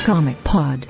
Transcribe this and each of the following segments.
Comic Pod.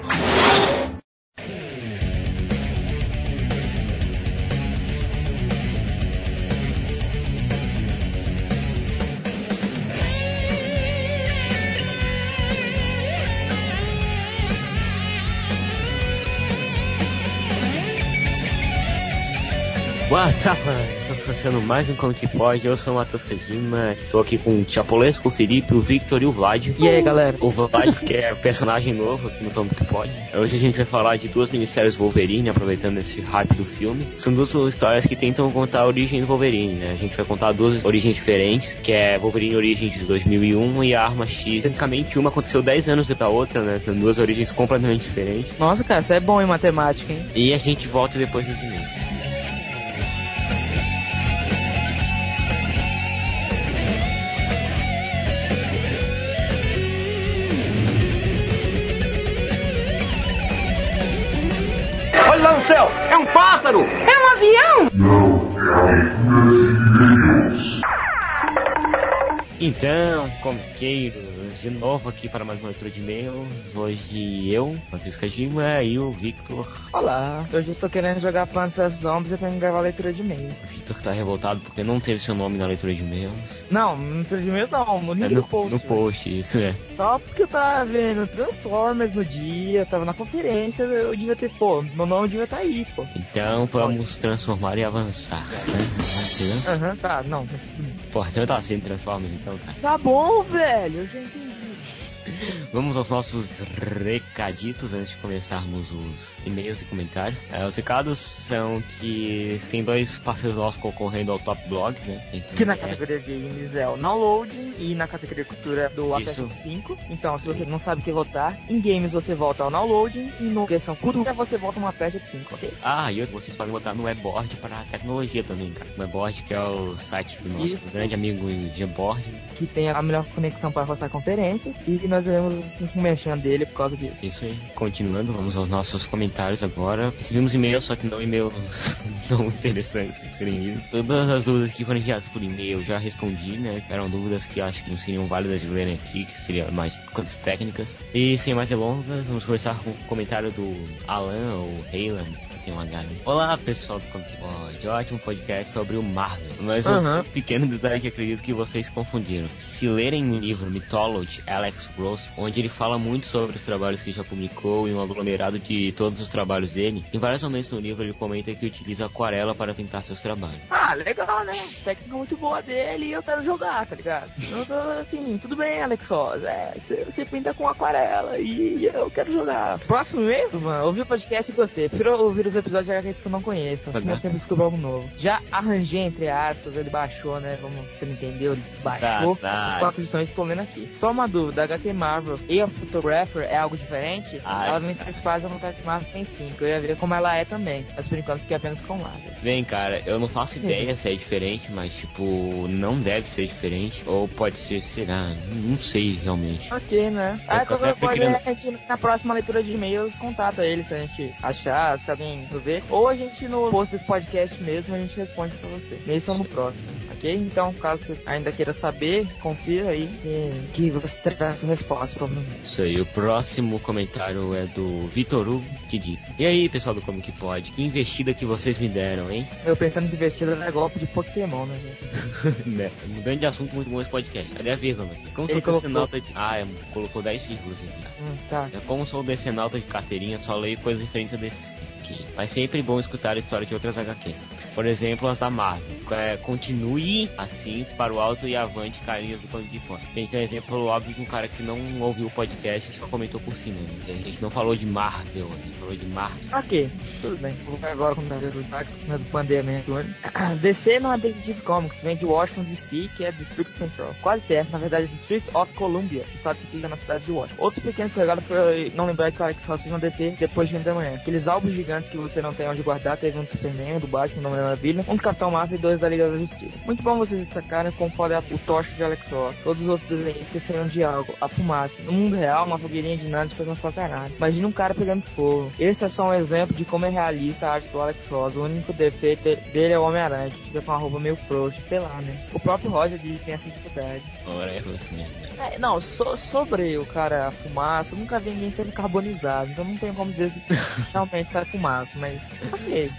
Boa tarde, estamos começando mais um Comic Pod. Eu sou o Matheus Kajima, estou aqui com o Chapolesco, o Felipe, o Victor e o Vlad. E aí, galera? O Vlad, que é personagem novo aqui no Comic Pod. Hoje a gente vai falar de duas minisséries Wolverine, aproveitando esse hype do filme. São duas histórias que tentam contar a origem do Wolverine, né? A gente vai contar duas origens diferentes, que é Wolverine Origins de 2001 e a Arma X. Basicamente, uma aconteceu 10 anos depois da outra, né? São duas origens completamente diferentes. Nossa, cara, você é bom em matemática, hein? E a gente volta depois dos e-mails. Olha lá no céu! É um pássaro! É um avião? Não, é a leitura de e-mails. Então, comiqueiros, de novo aqui para mais uma leitura de e-mails. Hoje eu, Matheus Kajima, e o Victor. Olá, hoje eu estou querendo jogar Plants vs Zombies e pra mim gravar a leitura de e-mails. O Victor tá revoltado porque não teve seu nome na leitura de e-mails. Não, na leitura de e-mails não, no link do post. No post, isso é. Só porque eu tava vendo Transformers no dia, eu tava na conferência, eu devia ter, meu nome devia estar aí, pô. Então vamos transformar e avançar, né? Aham, tá, não. Pô, então tá sendo Transformers então, cara. Tá bom, velho, eu já entendi. Vamos aos nossos recaditos antes de começarmos os e-mails e comentários. Os recados são que tem dois parceiros nossos concorrendo ao Top Blog, né? Que na categoria Games é o Download e na categoria Cultura do Aperto 5. Então, se você não sabe o que votar, em Games você volta ao Download e no questão Cultura você volta no Aperto 5, ok? Ah, e vocês podem votar no Webboard para tecnologia também, cara. O Webboard, que é o site do nosso grande amigo Jamboard, que tem a melhor conexão para postar conferências e que nós iremos um merchan dele por causa disso. Isso aí. Continuando, vamos aos nossos comentários agora. Recebemos e-mails, só que não e-mails não interessantes que serem lidos. Todas as dúvidas que foram enviadas por e-mail já respondi, né? Eram dúvidas que acho que não seriam válidas de lerem aqui, que seriam mais coisas técnicas. E sem mais delongas, vamos começar com o comentário do Alan, ou Heilan, que tem um H. Olá, pessoal do Comic Pod. Ótimo podcast sobre o Marvel. Mas um pequeno detalhe que acredito que vocês confundiram. Se lerem o livro Mythology, Alex Ross, onde ele fala muito sobre os trabalhos que já publicou e um aglomerado de todos os trabalhos dele, em vários momentos no livro ele comenta que utiliza aquarela para pintar seus trabalhos. Ah, legal, né? Técnica muito boa dele e eu quero jogar, tá ligado? Eu tô assim, tudo bem, Alex Ross. Você pinta com aquarela e eu quero jogar. Próximo e-mail, mano, ouvi o podcast e gostei. Prefiro ouvir os episódios de HQs que eu não conheço, assim eu sempre descubro algo novo. Já arranjei, entre aspas, ele baixou, né? Você não entendeu? Ele baixou as 4 edições, estou lendo aqui. Só uma dúvida, a HQ Marvels e a Photographer é algo diferente? Ela vem se faz a vontade de Marvel tem 5. Eu ia ver como ela é também, mas por enquanto fiquei apenas com Marvel. Bem, cara, eu não faço ideia se é diferente, mas tipo, não deve ser diferente. Ou pode ser, será? Não sei realmente. Ok, né? Qualquer coisa a gente na próxima leitura de e-mails contata ele se a gente achar, se alguém ver. Ou a gente no post desse podcast mesmo a gente responde pra você. Meio só no próximo, ok? Então, caso você ainda queira saber, confira aí que você terá a sua resposta, provavelmente. Isso aí, o próximo comentário é do Vitor Hugo, que diz: e aí, pessoal do Comic Pod, que investida que vocês me deram, hein? Eu pensando que investida é golpe de Pokémon, né? Né? Mudando de assunto, muito bom esse podcast. Cadê a vírgula? Como sou decenalta de... colocou 10 vírgulas aqui. Tá. Como sou decenalta de carteirinha, só leio coisas diferentes desse. Mas sempre bom escutar a história de outras HQs. Por exemplo, as da Marvel. Continue assim para o alto e avante, carinhas do Comic Pod. Tem um exemplo óbvio de um cara que não ouviu o podcast e só comentou por cima. A gente não falou de Marvel, a gente falou de Marvel. Ok, tudo bem. Vou ficar agora com o do Max, do Pandemia. DC não é Detective Comics, vem de Washington DC, que é District Central. Quase certo, na verdade é District of Columbia, estado que fica na cidade de Washington. Outros pequenos regalos foi não lembrar que o Alex Ross fez na DC depois de 20 da manhã. Aqueles álbuns gigantes que você não tem onde guardar, teve um do Superman, um do Batman, da Mulher Maravilha, um do Capitão Marvel e 2 da Liga da Justiça. Muito bom vocês destacarem como foda o tocha de Alex Ross. Todos os outros desenhos esqueceram de algo, a fumaça. No mundo real, uma fogueirinha de nada faz uma coisa errada. Imagina um cara pegando fogo. Esse é só um exemplo de como é realista a arte do Alex Ross. O único defeito dele é o Homem-Aranha, que fica com a roupa meio frouxa, sei lá, né? O próprio Roger diz que tem essa dificuldade. verdade. Não, sobre o cara a fumaça, eu nunca vi ninguém sendo carbonizado, então não tenho como dizer se realmente sai fumaça, mas ok.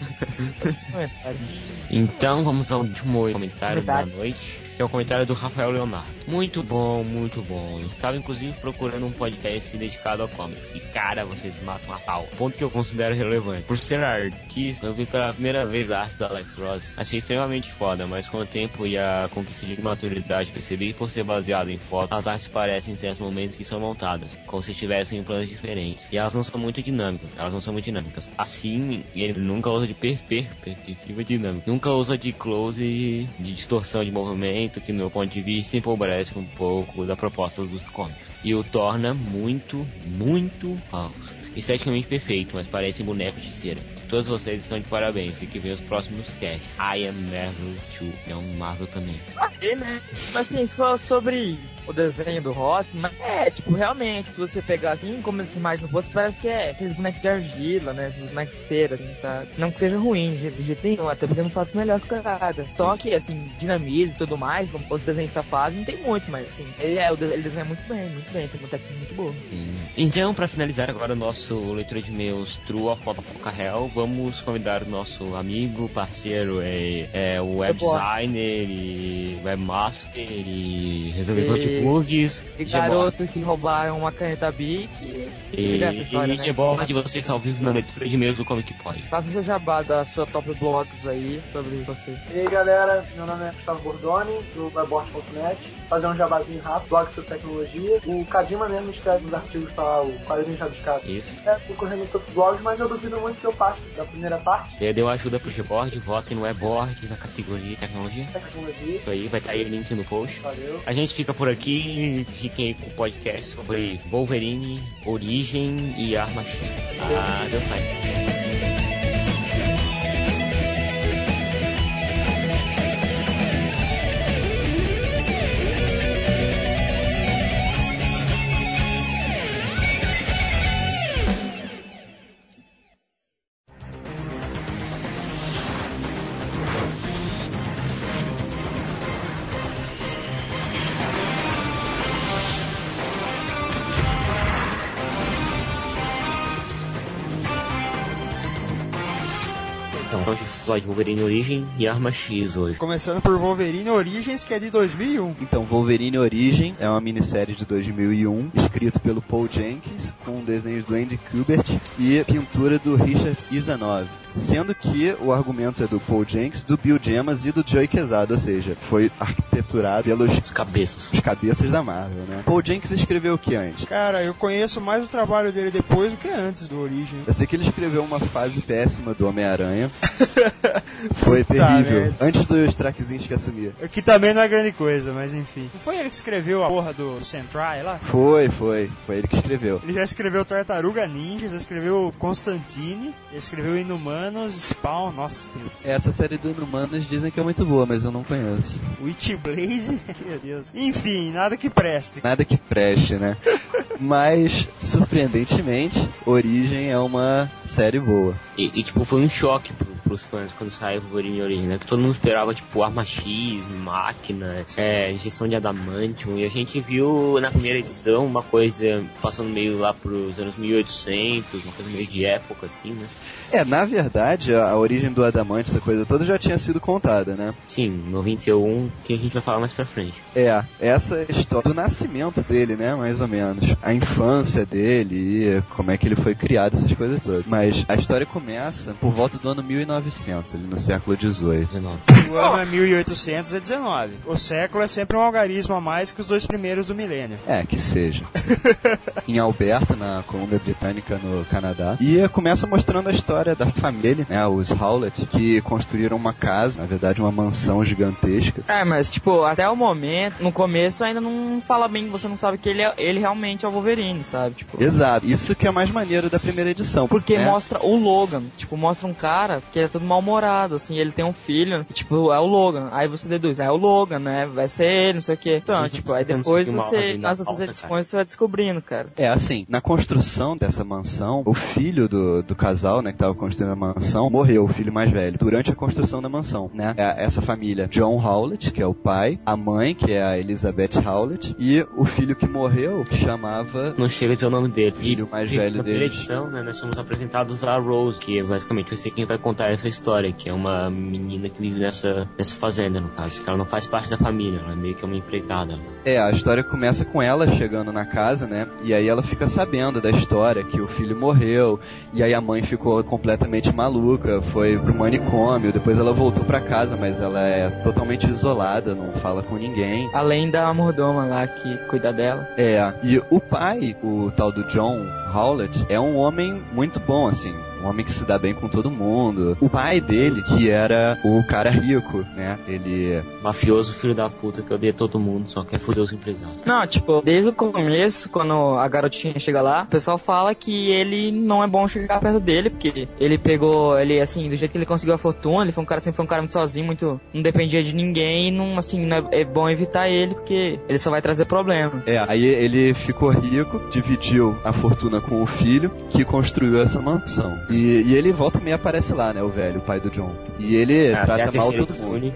Então vamos ao último comentário da noite, que é o comentário do Rafael Leonardo. Muito bom, muito bom. Eu estava inclusive procurando um podcast dedicado a comics. E cara, vocês matam a pau. Ponto que eu considero relevante. Por ser artista, eu vi pela primeira vez a arte do Alex Ross. Achei extremamente foda, mas com o tempo e a conquista de maturidade percebi que por ser baseado em fotos, as artes parecem em certos momentos que são montadas, como se estivessem em planos diferentes. E elas não são muito dinâmicas. Assim, ele nunca usa de perspectiva dinâmica. Nunca usa de close, de distorção de movimento, que no meu ponto de vista empobrece um pouco da proposta dos comics. E o torna muito falso. Esteticamente perfeito, mas parece boneco de cera. Todos vocês estão de parabéns e que vem os próximos casts. I am Marvel 2. É um Marvel também. Né? Mas assim, só sobre o desenho do Ross, mas tipo, realmente, se você pegar assim, como essa imagem no posto, parece que é aqueles bonecos de argila, né? Esses bonecos de cera, assim, sabe? Não que seja ruim, de jeito nenhum, até porque eu não faço melhor que o cara. Só que, assim, dinamismo e tudo mais, como os desenhistas fazem, não tem muito, mas assim, ele desenha muito bem, tem uma técnica muito boa. Sim. Então, pra finalizar agora o nosso leitura de e-mails True of Foca Hell, vamos convidar o nosso amigo, parceiro, o web designer e webmaster e resolvedor de bugs. E garoto que roubaram uma caneta Bic e Gebord, de vocês ao vivo na leitura de e-mails do Comic Pod. Faça seu jabá da sua top blogs aí sobre você. E aí galera, meu nome é Gustavo Bordoni, do webboard.net. Fazer um jabazinho rápido, blog sobre tecnologia. O Kadima mesmo escreve nos artigos para o quadrinho rabiscado. Isso. Tô correndo no top blogs, mas eu duvido muito que eu passe da primeira parte. Deu ajuda pro Gebord, votem no Webboard na categoria Tecnologia. Isso aí, vai estar aí o link no post. Valeu. A gente fica por aqui, fiquem aí com o podcast sobre Wolverine, Origem e Arma X. Deus sai. De Wolverine Origem e Arma X hoje. Começando por Wolverine Origins, que é de 2001. Então, Wolverine Origem é uma minissérie de 2001, escrito pelo Paul Jenkins, com desenhos do Andy Kubert e pintura do Richard Isanove. Sendo que o argumento é do Paul Jenkins, do Bill Gemas e do Joey Quesada, ou seja, foi arquiteturado pelos os cabeças da Marvel, né? Paul Jenkins escreveu o que antes? Cara, eu conheço mais o trabalho dele depois do que antes do Origem. Eu sei que ele escreveu uma fase péssima do Homem-Aranha. Foi terrível. Antes dos traquezinhos que assumia. Que também não é grande coisa, mas enfim. Não foi ele que escreveu a porra do Sentry lá? Foi ele que escreveu. Ele já escreveu Tartaruga Ninja, já escreveu Constantine, já escreveu Inumanos, Spawn, nossa. Essa série do Inumanos dizem que é muito boa, mas eu não conheço. Witchblade, meu Deus. Enfim, nada que preste. Nada que preste, né? Mas, surpreendentemente, Origem é uma série boa. E tipo, foi um choque pros fãs quando saiu o Wolverine Origem, né? Que todo mundo esperava, tipo, arma X, máquina, injeção de adamantium. E a gente viu na primeira edição uma coisa passando meio lá pros anos 1800, uma coisa meio de época, assim, né? Na verdade, a origem do Adamante, essa coisa toda, já tinha sido contada, né? Sim, 91, que a gente vai falar mais pra frente. Essa história do nascimento dele, né, mais ou menos. A infância dele e como é que ele foi criado, essas coisas todas. Mas a história começa por volta do ano 1900, ali no século XVIII. O ano é 1819. O século é sempre um algarismo a mais que os dois primeiros do milênio. Que seja. Em Alberta, na Colômbia Britânica, no Canadá. E começa mostrando a história da família, né, os Howlett, que construíram uma casa, na verdade uma mansão gigantesca. Mas tipo, até o momento, no começo ainda não fala bem, você não sabe que ele realmente é o Wolverine, sabe? Tipo, exato, isso que é mais maneiro da primeira edição. Porque mostra o Logan, tipo, mostra um cara que todo mal-humorado, assim, ele tem um filho, tipo, é o Logan. Aí você deduz, é o Logan, né? Vai ser ele, não sei o quê. Então, tipo, aí depois você, nas outras edições, você vai descobrindo, cara. É, assim, na construção dessa mansão, o filho do casal, né, que tava construindo a mansão, morreu, o filho mais velho, durante a construção da mansão, né? Essa família, John Howlett, que é o pai, a mãe, que é a Elizabeth Howlett, e o filho que morreu chamava... Não chega a dizer o nome dele. Filho mais velho na dele. primeira edição, né, nós somos apresentados a Rose, que basicamente vai ser quem vai contar essa história, que é uma menina que vive nessa fazenda, no caso, que ela não faz parte da família, ela é meio que uma empregada. A história começa com ela chegando na casa, né, e aí ela fica sabendo da história, que o filho morreu, e aí a mãe ficou completamente maluca, foi pro manicômio, depois ela voltou pra casa, mas ela é totalmente isolada, não fala com ninguém. Além da mordoma lá que cuida dela. E o pai, o tal do John Howlett, é um homem muito bom, assim, um homem que se dá bem com todo mundo. O pai dele, que era o cara rico, né, ele... Mafioso, filho da puta, que odeia todo mundo, só quer foder os empregados. Não, tipo, desde o começo, quando a garotinha chega lá, o pessoal fala que ele não é bom chegar perto dele, porque ele pegou, ele, assim, do jeito que ele conseguiu a fortuna, ele foi um cara, sempre foi um cara muito sozinho, muito, não dependia de ninguém, e não, assim, não é bom evitar ele, porque ele só vai trazer problema. Aí ele ficou rico, dividiu a fortuna com o filho, que construiu essa mansão. E ele volta e meio aparece lá, né, o velho, o pai do John. E ele trata mal todo mundo.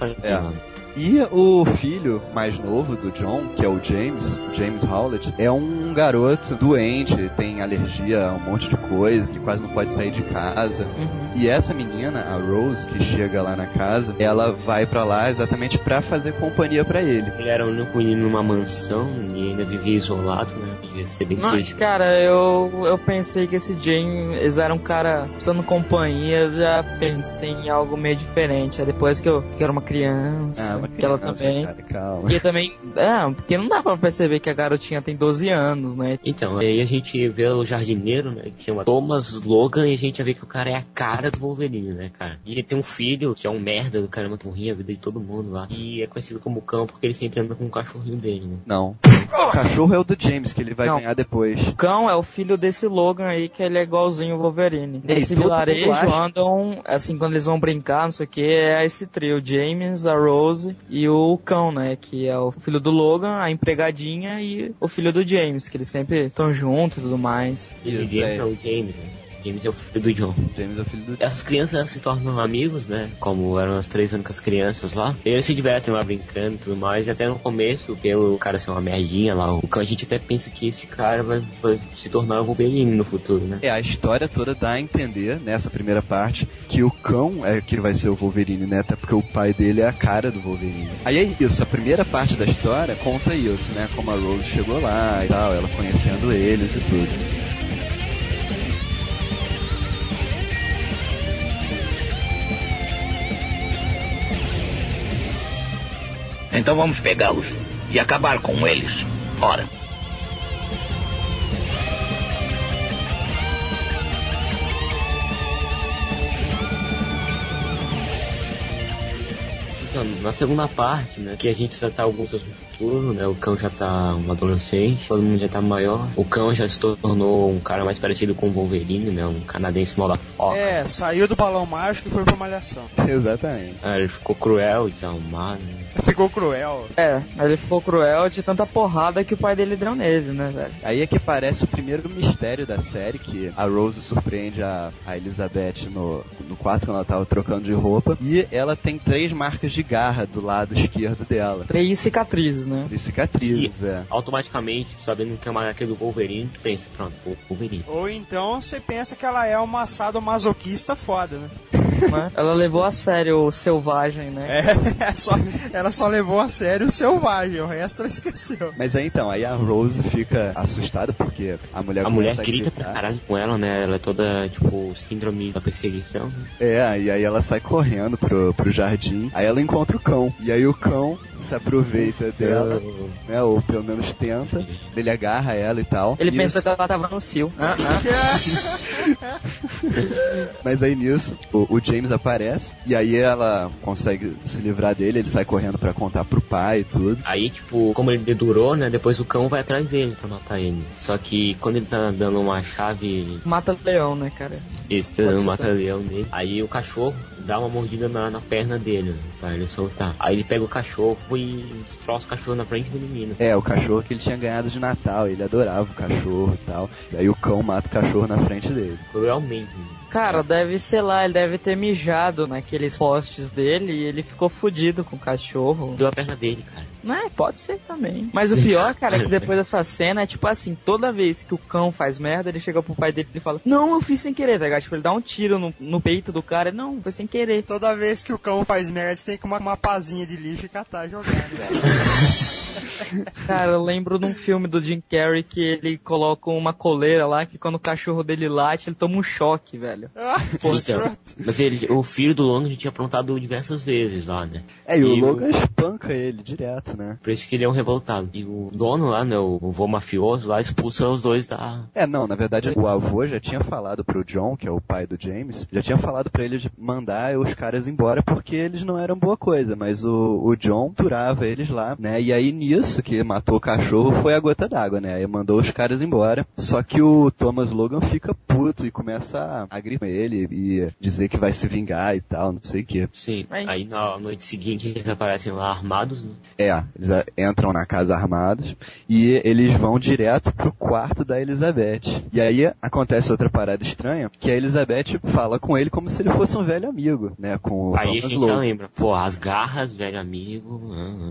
E o filho mais novo do John, que é o James Howlett, é um garoto doente, tem alergia a um monte de coisa, que quase não pode sair de casa. E essa menina, a Rose, que chega lá na casa, ela vai pra lá exatamente pra fazer companhia pra ele. Ele era o único menino numa mansão e ainda vivia isolado, né? Devia ser bem triste. Cara, eu pensei que esse James era um cara precisando de companhia, eu já pensei em algo meio diferente. Aí depois que eu era uma criança... que ela também. Cara, calma. E também. Porque não dá pra perceber que a garotinha tem 12 anos, né? Então, aí a gente vê o jardineiro, né? Que chama Thomas Logan, e a gente vê que o cara é a cara do Wolverine, né, cara? E ele tem um filho que é um merda do caramba, que morria a vida de todo mundo lá. E é conhecido como Cão porque ele sempre anda com o cachorrinho dele, né? Não. O cachorro é o do James, que ele vai ganhar depois. O Cão é o filho desse Logan aí, que ele é igualzinho o Wolverine. Nesse vilarejo andam, assim, quando eles vão brincar, não sei o que, é esse trio: James, a Rose e o Cão, né, que é o filho do Logan, a empregadinha e o filho do James, que eles sempre estão juntos e tudo mais. Ele é o James, né? James é o filho do John. James é o filho do John. Essas crianças se tornam amigos, né? Como eram as 3 únicas crianças lá. E eles se divertem lá brincando e tudo mais. E até no começo, pelo cara ser uma merdinha lá, o Cão, a gente até pensa que esse cara vai se tornar o Wolverine no futuro, né? A história toda dá a entender, nessa primeira parte, que o Cão é que vai ser o Wolverine, né? Até porque o pai dele é a cara do Wolverine. Aí é isso, a primeira parte da história conta isso, né? Como a Rose chegou lá e tal, ela conhecendo eles e tudo. Então vamos pegá-los e acabar com eles. Ora. Então, na segunda parte, né, que a gente já tá alguns anos no futuro, né, o Cão já tá um adolescente, todo mundo já tá maior, o Cão já se tornou um cara mais parecido com o Wolverine, né, um canadense mal da foca. Saiu do balão mágico e foi pra malhação. Exatamente. Ele ficou cruel e desarrumado, né. Ficou cruel. Ele ficou cruel de tanta porrada que o pai dele deu nele, né, velho? Aí é que aparece o primeiro mistério da série, que a Rose surpreende a Elizabeth no quarto quando ela tava trocando de roupa, e ela tem 3 marcas de garra do lado esquerdo dela. 3 cicatrizes, né? 3 cicatrizes, automaticamente, sabendo que é uma HQ do Wolverine, tu pensa, pronto, Wolverine. Ou então você pensa que ela é uma sadomasoquista foda, né? Ela levou a sério o selvagem, né? Ela só levou a sério o selvagem, o resto ela esqueceu. Mas aí então, aí a Rose fica assustada porque a mulher grita pra caralho com ela, né? Ela é toda, tipo, síndrome da perseguição. Né? E aí ela sai correndo pro jardim, aí ela encontra o Cão, e aí o Cão se aproveita dela, né? Ou pelo menos tenta. Ele agarra ela e tal. Ele pensou que ela tava no cio. Mas aí nisso, o James aparece, e aí ela consegue se livrar dele, ele sai correndo pra contar pro pai e tudo. Aí, tipo, como ele dedurou, né, depois o cão vai atrás dele pra matar ele. Só que quando ele tá dando uma chave... Mata leão, né, cara? Isso, tá dando mata-leão nele. Aí o cachorro dá uma mordida na perna dele, né, pra ele soltar. Aí ele pega o cachorro e destroça o cachorro na frente do menino. O cachorro que ele tinha ganhado de Natal, ele adorava o cachorro e tal. E aí o cão mata o cachorro na frente dele. Cruelmente. Cara, deve ser lá, ele deve ter mijado naqueles postes dele e ele ficou fudido com o cachorro. Deu a perna dele, cara. Não é, pode ser também. Mas o pior, cara, é que depois dessa cena é tipo assim, toda vez que o cão faz merda, ele chega pro pai dele e fala, não, eu fiz sem querer, tá ligado? Tipo, ele dá um tiro no peito do cara, não, foi sem querer. Toda vez que o cão faz merda, você tem que uma pazinha de lixo e catar e jogar, né? Cara, eu lembro de um filme do Jim Carrey que ele coloca uma coleira lá, que quando o cachorro dele late, ele toma um choque, velho. Então, mas o filho do Logan já tinha aprontado diversas vezes lá, né? E o Logan espanca ele direto, né? Por isso que ele é um revoltado. E o dono lá, né, o vô mafioso lá, expulsa os dois da... Não, na verdade o avô já tinha falado pro John, que é o pai do James, já tinha falado pra ele de mandar os caras embora porque eles não eram boa coisa, mas o John turava eles lá, né? E aí nisso que matou o cachorro foi a gota d'água, né? Aí mandou os caras embora. Só que o Thomas Logan fica puto e começa a gritar ele e dizer que vai se vingar e tal, não sei o que. Sim, aí na noite seguinte eles aparecem lá armados, né? Eles entram na casa armados e eles vão direto pro quarto da Elizabeth. E aí acontece outra parada estranha, que a Elizabeth fala com ele como se ele fosse um velho amigo, né? Com o aí Thomas a gente Logan. já lembra, pô, as garras, velho amigo.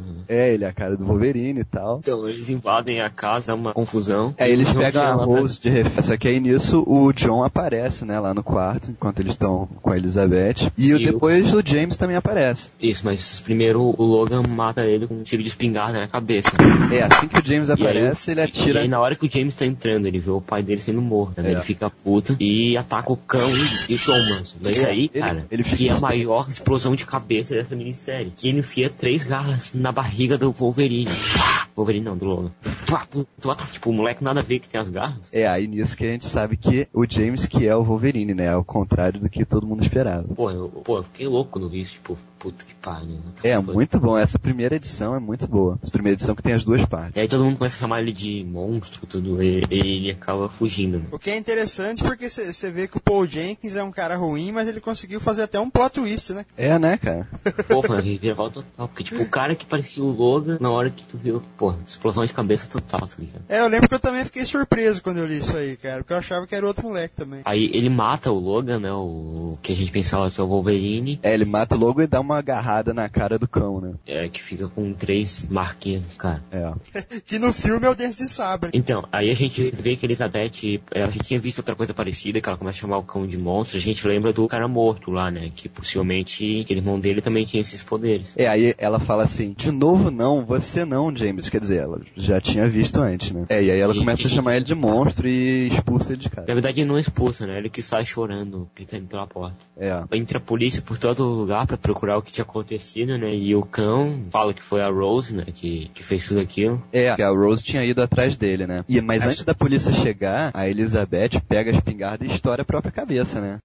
Ele é a cara do Wolverine e tal. Então eles invadem a casa, uma confusão. Eles pegam a Rose de refém. Só que aí nisso o John aparece, né, lá no quarto, enquanto eles estão com a Elizabeth. E depois o James também aparece. Isso, mas primeiro o Logan mata ele com um tiro de espingarda na cabeça. Assim que o James aparece, ele atira... E aí na hora que o James tá entrando, ele vê o pai dele sendo morto, né? Ele fica puto e ataca o cão e o Thomas. Mas aí, cara, que é a maior explosão de cabeça dessa minissérie. Que ele enfia 3 garras na barriga do Wolverine. Wolverine não, do Logan. Tipo, o moleque nada a ver que tem as garras. Aí nisso que a gente sabe que o James que é o Wolverine, né? Ao contrário do que todo mundo esperava. Pô, eu fiquei louco quando vi isso, tipo, puta que pariu. Muito bom. Essa primeira edição é muito boa. Essa primeira edição que tem as 2 partes. E aí todo mundo começa a chamar ele de monstro, tudo, e ele acaba fugindo. Né? O que é interessante porque você vê que o Paul Jenkins é um cara ruim, mas ele conseguiu fazer até um plot twist, né? Né, cara? Pô, foi uma reviravolta total. Porque, tipo, o cara que parecia o Logan, na hora que tu viu, pô, explosão de cabeça total, tá ligado? Eu lembro que eu também fiquei surpreso quando eu li isso aí, cara. Porque eu achava que era outro moleque também. Aí ele mata o Logan, né? O que a gente pensava ser o Wolverine. Ele mata o Logan e dá uma agarrada na cara do cão, né? Que fica com 3 marquinhas, cara. Que no filme é o Dente de Sabre. Então, aí a gente vê que a Elizabeth, a gente tinha visto outra coisa parecida, que ela começa a chamar o cão de monstro. A gente lembra do cara morto lá, né? Que possivelmente aquele irmão dele também tinha esses poderes. Aí ela fala assim, de novo não, você não, James. Quer dizer, ela já tinha visto antes, né? E aí ela começa a chamar ele de monstro e expulsa ele de casa. Na verdade ele não expulsa, né? Ele que sai chorando, gritando pela porta. Entra a polícia por todo lugar pra procurar o que tinha acontecido, né? E o cão fala que foi a Rose, né? Que fez tudo aquilo. Que a Rose tinha ido atrás dele, né? Mas antes da polícia chegar, a Elizabeth pega a espingarda e estoura a própria cabeça, né?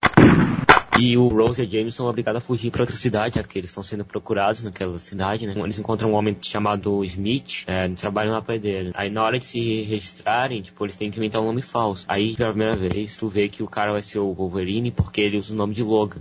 E o Rose e a James são obrigados a fugir para outra cidade, já que eles estão sendo procurados naquela cidade, né? Eles encontram um homem chamado Smith, trabalham lá pra dele. Aí na hora de se registrarem, tipo, eles têm que inventar um nome falso. Aí, pela primeira vez, tu vê que o cara vai ser o Wolverine porque ele usa o nome de Logan.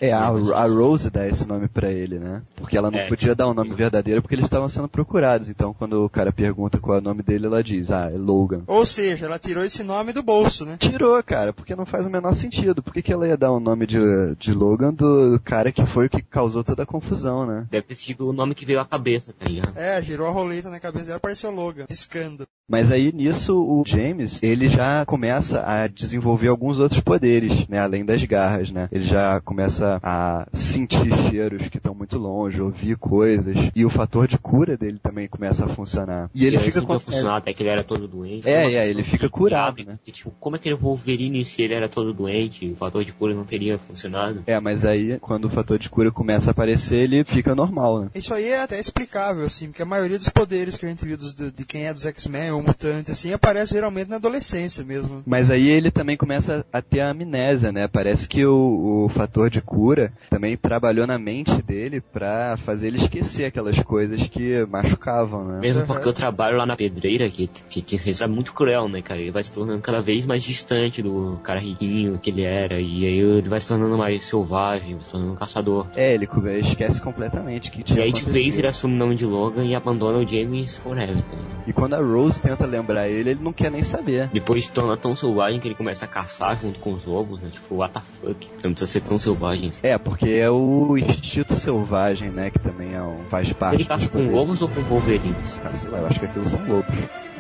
A Rose dá esse nome pra ele, né? Porque ela não podia dar um nome verdadeiro porque eles estavam sendo procurados. Então, quando o cara pergunta qual é o nome dele, ela diz, é Logan. Ou seja, ela tirou esse nome do bolso, né? Tirou, cara, porque não faz o menor sentido. Por que ela ia dar um nome de Logan do cara que foi o que causou toda a confusão, né? Deve ter sido o nome que veio à cabeça, tá ligado? Girou a roleta na cabeça dela, apareceu Logan, piscando. Mas aí nisso o James, ele já começa a desenvolver alguns outros poderes, né, além das garras, né? Ele já começa a sentir cheiros que estão muito longe, ouvir coisas, e o fator de cura dele também começa a funcionar. E ele fica com funcionar até que ele era todo doente. Ele fica curado, né? Porque, tipo, como é que ele Wolverine se ele era todo doente? O fator de cura não teria funcionado? Mas aí quando o fator de cura começa a aparecer, ele fica normal, né? Isso aí é até explicável, assim, porque a maioria dos poderes que a gente viu de quem é dos X-Men ou mutante, assim, aparece geralmente na adolescência mesmo. Mas aí ele também começa a ter a amnésia, né? Parece que o fator de cura também trabalhou na mente dele pra fazer ele esquecer aquelas coisas que machucavam, né? Mesmo porque o trabalho lá na pedreira, que é muito cruel, né, cara? Ele vai se tornando cada vez mais distante do cara riquinho que ele era, e aí ele vai se tornando mais selvagem, vai se tornando um caçador. Ele esquece completamente que tinha acontecido. E aí de vez ele assume o nome de Logan e abandona o James forever, tá ligado? E quando a Rose tenta lembrar ele não quer nem saber. Depois se torna tão selvagem que ele começa a caçar junto com os lobos, né? Tipo, what the fuck? Não precisa ser tão selvagem assim. Porque é o instinto selvagem, né? Que também faz parte. Ele caça com lobos ou com wolverines? Sei lá, eu acho que aquilo são lobos.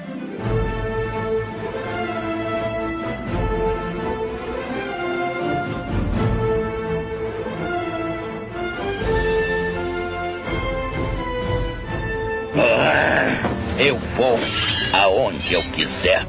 Eu vou aonde eu quiser.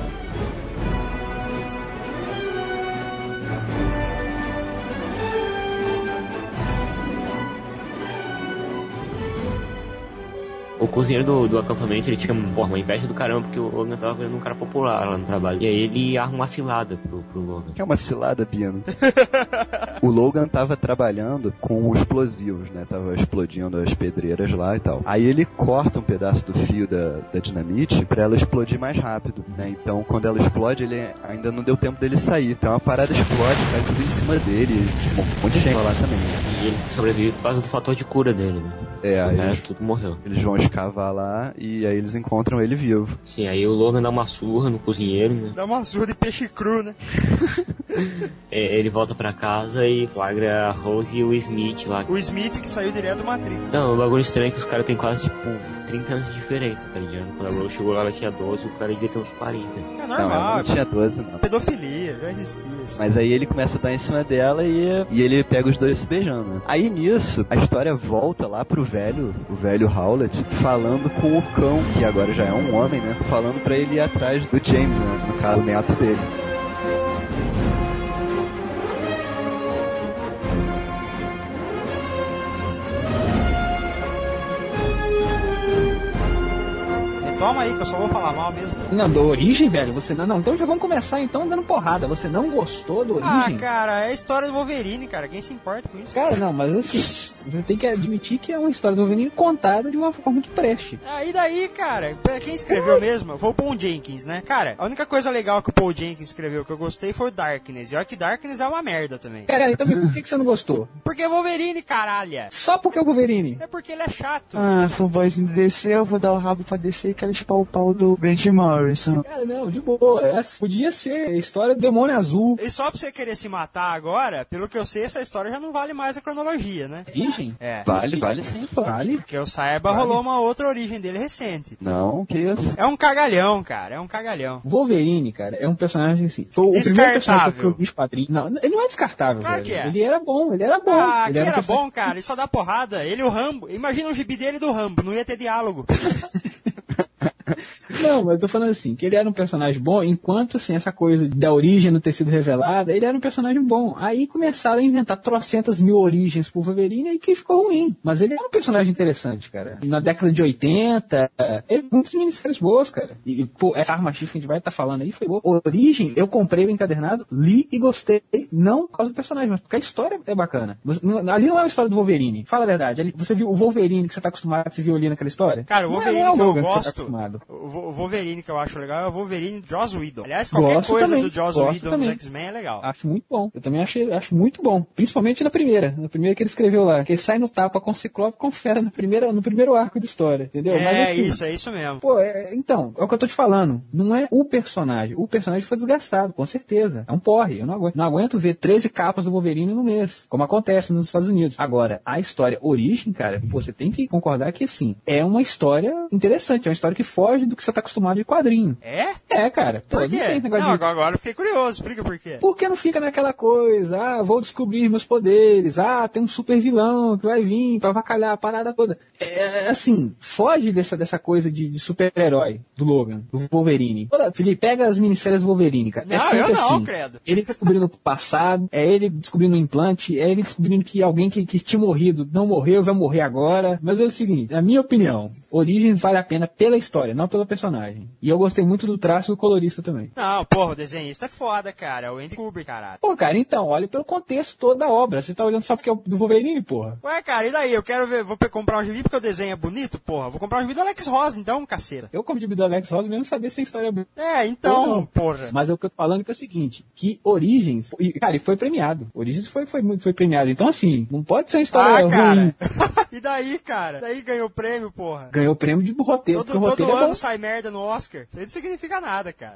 O cozinheiro do acampamento, ele tinha uma inveja do caramba, porque o Logan tava vendo um cara popular lá no trabalho. E aí ele arma uma cilada pro Logan. Que é uma cilada, Bino? O Logan tava trabalhando com explosivos, né? Tava explodindo as pedreiras lá e tal. Aí ele corta um pedaço do fio da dinamite pra ela explodir mais rápido, né? Então, quando ela explode, ele ainda não deu tempo dele sair. Então a parada explode, cai tudo em cima dele. Tipo, um monte de gente lá também. E ele sobrevive por causa do fator de cura dele, né? O resto tudo morreu. Eles vão escavar lá e aí eles encontram ele vivo. Sim, aí o Logan dá uma surra no cozinheiro, né? Dá uma surra de peixe cru, né? Ele volta pra casa e flagra a Rose e o Smith lá. O Smith que saiu direto do Matrix. Não, o bagulho estranho é que os caras têm quase, tipo, 30 anos de diferença, tá ligado? Quando a Rose chegou lá, ela tinha 12, o cara devia ter uns 40. É normal. Não tinha 12, não. Pedofilia, já existia isso. Mas aí ele começa a dar em cima dela e ele pega os dois se beijando, né? Aí nisso, a história volta lá pro o velho Howlett, falando com o cão, que agora já é um homem, né? Falando pra ele ir atrás do James, né? No caso, o neto dele. Toma aí, que eu só vou falar mal mesmo. Não, do Origem, velho, você não. Então já vamos começar então dando porrada. Você não gostou do Origem? Cara, é a história do Wolverine, cara. Quem se importa com isso? Cara, não, mas assim, você tem que admitir que é uma história do Wolverine contada de uma forma que preste. E daí, cara? Quem escreveu mesmo? Foi o Paul Jenkins, né? Cara, a única coisa legal que o Paul Jenkins escreveu que eu gostei foi o Darkness. E olha que Darkness é uma merda também. Cara, então por que você não gostou? Porque é Wolverine, caralho. Só porque é o Wolverine? É porque ele é chato. Fanboys do DC, eu vou dar o rabo pra DC e quero chupar o pau do Grant Morrison. Cara, não, de boa. Podia ser a história do Demônio Azul. E só pra você querer se matar agora, pelo que eu sei, essa história já não vale mais a cronologia, né? Origem? É. Vale sim, vale. Que eu saiba, rolou uma outra origem dele recente. Não, que isso? É um cagalhão, cara, é um cagalhão. Wolverine, cara, é um personagem assim. Foi o primeiro personagem que eu vi os padrinhos. Não, ele não é descartável, claro velho. Que é. Ele era bom. Ele era bom, cara, ele só dá porrada. Ele e o Rambo. Imagina o gibi dele do Rambo, não ia ter diálogo. Não, mas eu tô falando assim, que ele era um personagem bom, enquanto assim, essa coisa da origem não ter sido revelada, ele era um personagem bom. Aí começaram a inventar trocentas mil origens pro Wolverine e que ficou ruim. Mas ele era um personagem interessante, cara. Na década de 80, ele muitas minisséries boas, cara. E, pô, essa arma X que a gente vai estar falando aí foi boa. Origem, eu comprei o encadernado, li e gostei, não por causa do personagem, mas porque a história é bacana. Ali não é uma história do Wolverine. Fala a verdade, ali, você viu o Wolverine que você tá acostumado, você viu ali naquela história? Cara, o Wolverine não é que eu Logan gosto, o Wolverine que eu acho legal é o Wolverine Joss Whedon. Aliás, qualquer coisa também, do Joss Whedon dos X-Men é legal. Acho muito bom. Eu também acho muito bom. Principalmente na primeira que ele escreveu lá. Que ele sai no tapa com o Ciclope com fera no primeiro arco da história. Entendeu? Mas, assim, é isso mesmo. Pô, então, é o que eu tô te falando. Não é o personagem. O personagem foi desgastado, com certeza. É um porre. Eu não aguento ver 13 capas do Wolverine no mês. Como acontece nos Estados Unidos. Agora, a história origem, cara, pô, você tem que concordar que, assim, é uma história interessante. É uma história que foge do que você tá tá acostumado de quadrinho. É? É, cara. Por Não quê? tem esse negócio Não, de... agora eu fiquei curioso, explica por quê. Por que não fica naquela coisa, vou descobrir meus poderes, tem um super vilão que vai vir pra avacalhar a parada toda. Assim, foge dessa coisa de super-herói do Logan, do Wolverine. Olha, Felipe, pega as minissérias do Wolverine, cara. Não, sempre eu não, assim. credo. Ele descobrindo o passado, é ele descobrindo o implante, é ele descobrindo que alguém que tinha morrido não morreu, vai morrer agora. Mas é o seguinte, na minha opinião, Origins vale a pena pela história, não pelo personagem. E eu gostei muito do traço do colorista também. Não, porra, o desenhista é foda, cara. É o Andy Kubert, caralho. Pô, cara, então, olha pelo contexto todo da obra. Você tá olhando só porque é do Wolverine, porra. Ué, cara, e daí? Eu quero ver, vou comprar um gibi porque o desenho é bonito, porra. Vou comprar um gibi do Alex Ross, então, caceta. Eu como gibi do Alex Ross mesmo saber se a história é boa. É, então, porra. Mas o que eu tô falando é o seguinte, que Origins, cara, e foi premiado. Origins foi premiado. Então, assim, não pode ser uma história ruim. E daí, cara? Daí ganhou o prêmio, porra. Ganhou o prêmio de roteiro. Todo ano sai merda no Oscar. Isso aí não significa nada, cara.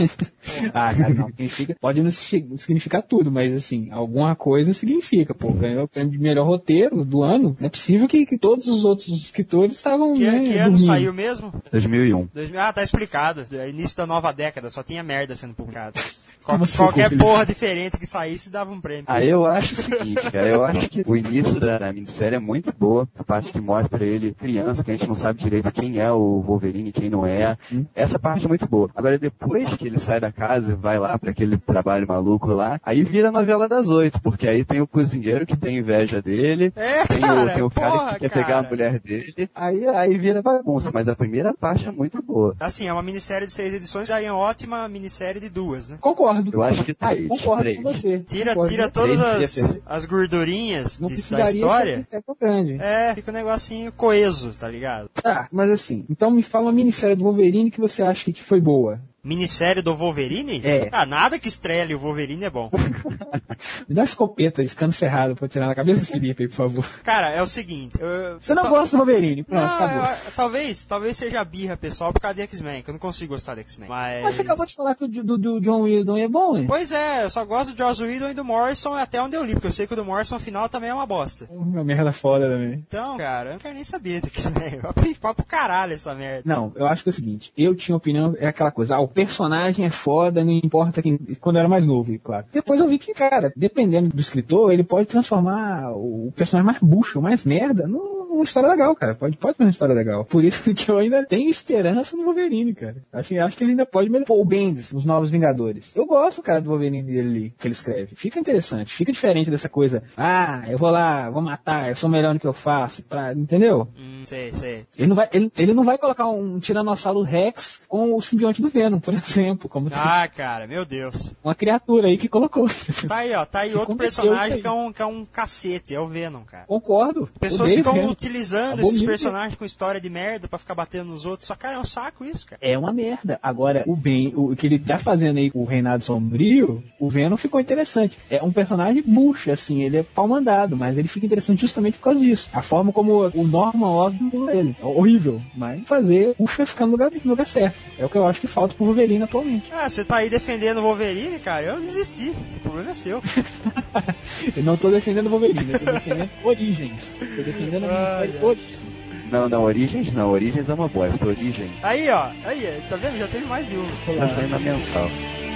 Cara, não. Pode não significar tudo, mas assim, alguma coisa significa. Pô, ganhou o prêmio de melhor roteiro do ano. Não é possível que todos os outros escritores estavam. Que ano saiu mesmo? 2001. Tá explicado. É início da nova década, só tinha merda sendo publicado. Qualquer porra diferente que saísse dava um prêmio. Eu acho o seguinte, cara, eu acho que o início da minissérie é muito boa, a parte que mostra ele criança, que a gente não sabe direito quem é o Wolverine, quem não é. Essa parte é muito boa. Agora, depois que ele sai da casa e vai lá pra aquele trabalho maluco lá, aí vira a novela das 8, porque aí tem o cozinheiro que tem inveja dele, tem o cara que quer pegar a mulher dele, aí vira bagunça, mas a primeira parte é muito boa. Assim, é uma minissérie de 6 edições, daria uma ótima minissérie de 2, né? Concordo. Eu acho que concordo com você. Tira todas as gordurinhas da história. Fica um negocinho coeso, tá ligado? Mas assim, então me fala uma minissérie do Wolverine que você acha que foi boa. Minissérie do Wolverine? Nada que estrele o Wolverine é bom. Me dá uma escopeta de cano cerrado pra tirar na cabeça do Felipe aí, por favor. Cara, é o seguinte... Você não gosta do Wolverine? Pronto, acabou. Talvez seja birra pessoal por causa de X-Men, que eu não consigo gostar de X-Men. Mas você acabou de falar que o do John Whedon é bom, hein? Pois é, eu só gosto do Joss Whedon e do Morrison até onde eu li, porque eu sei que o do Morrison final também é uma bosta. Uma merda foda também. Então, cara, eu não quero nem saber de X-Men. Vai pro caralho essa merda. Não, eu acho que é o seguinte, eu tinha opinião, é aquela coisa, o personagem é foda, não importa quem... Quando eu era mais novo, claro. Depois eu vi que, cara, dependendo do escritor, ele pode transformar o personagem mais bucho, mais merda, numa história legal, cara. Pode ser uma história legal. Por isso que eu ainda tenho esperança no Wolverine, cara. Acho que ele ainda pode melhorar. O Bendis, os Novos Vingadores. Eu gosto, cara, do Wolverine dele que ele escreve. Fica interessante, fica diferente dessa coisa, eu vou lá, vou matar, eu sou melhor no que eu faço, entendeu? Sei. Ele não vai colocar um Tiranossauro Rex com o simbionte do Venom, por exemplo. Cara, meu Deus. Uma criatura aí que colocou. Tá aí outro personagem que é um cacete, é o Venom, cara. Concordo. Pessoas ficam utilizando esses personagens com história de merda pra ficar batendo nos outros, só cara, é um saco isso, cara. É uma merda. Agora, o que ele tá fazendo aí com o Reinado Sombrio, o Venom ficou interessante. É um personagem bucha, assim, ele é pau mandado, mas ele fica interessante justamente por causa disso. A forma como o Norman Osborn pula ele. É horrível, mas fazer o Puxa ficar no lugar certo. É o que eu acho que falta pro Wolverine atualmente. Você tá aí defendendo o Wolverine, cara? Eu desisti. O problema é seu. Eu não tô defendendo o Wolverine, eu tô defendendo Origins. Tô defendendo a minissérie Origins. Não, Origins não. Origins é uma bosta. Origem. Aí, tá vendo? Já teve mais de uma. Tá saindo na mensal.